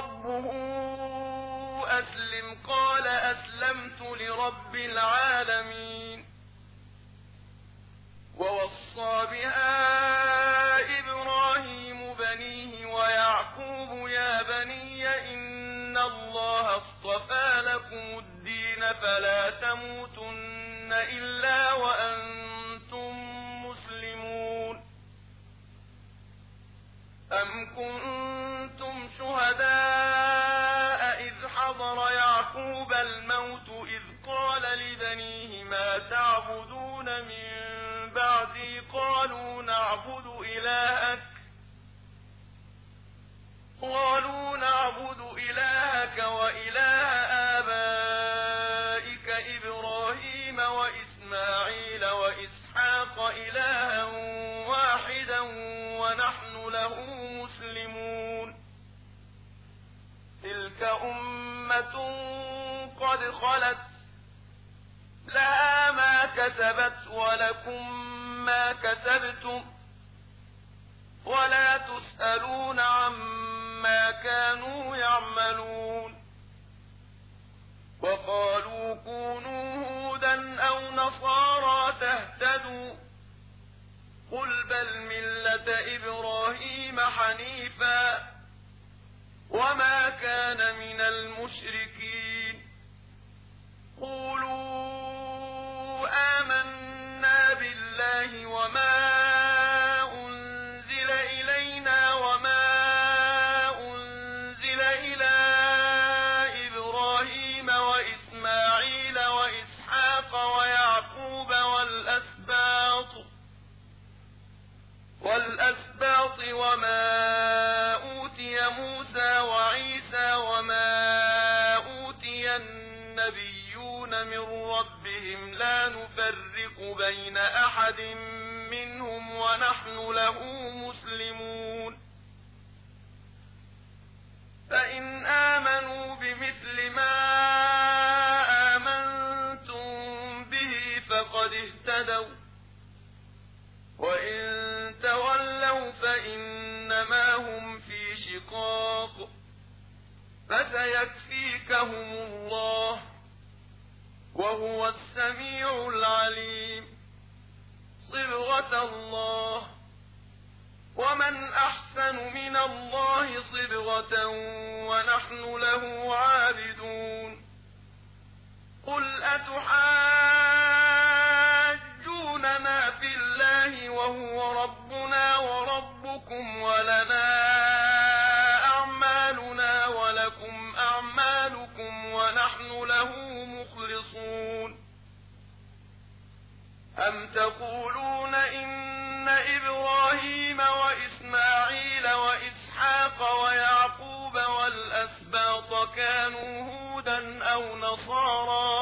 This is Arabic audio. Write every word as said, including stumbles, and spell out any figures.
ربه أسلم قال أسلمت لرب العالمين. ووصى بها إبراهيم بنيه ويعقوب يا بني إن الله اصطفى لكم الدين فلا تموتن إلا وأنتم مسلمون. أم كنتم شهداء إذ حضر يعقوب الموت إذ قال لبنيه ما تعبدون من بعدي قالوا نعبد إلهك قالوا نعبد إلهك وإله آبائك إبراهيم وإسماعيل وإسحاق إلها واحدا ونحن له مسلمون. تلك أمة قد خلت لها ما كسبت ولكم ما كسبتم ولا تسألون عما كانوا يعملون. وقالوا كونوا هودا أو نصارى تهتدوا قل بل ملة إبراهيم حنيفا وما كان من المشركين. قولوا آمنا بالله وما أنزل إلينا وما أنزل إلى إبراهيم وإسماعيل وإسحاق ويعقوب والأسباط والأسباط وما أوتي موسى وعيسى وما أوتي النبيون من ربهم لا نفرق بين أحد منهم ونحن له مسلمون. فإن آمنوا بمثل ما آمنتم به فقد اهتدوا وإن تولوا فإنما هم في شقاق فسيكفيكهم الله وهو السميع العليم. صبغة الله ومن أحسن من الله صبغة ونحن له عابدون. قل أتحاجوننا في الله وهو ربنا وربكم ولنا أعمالنا ولكم أعمالكم ونحن له مخلصون. أم تقولون إن إبراهيم وإسماعيل وإسحاق ويعقوب والأسباط كانوا هودا أو نصارى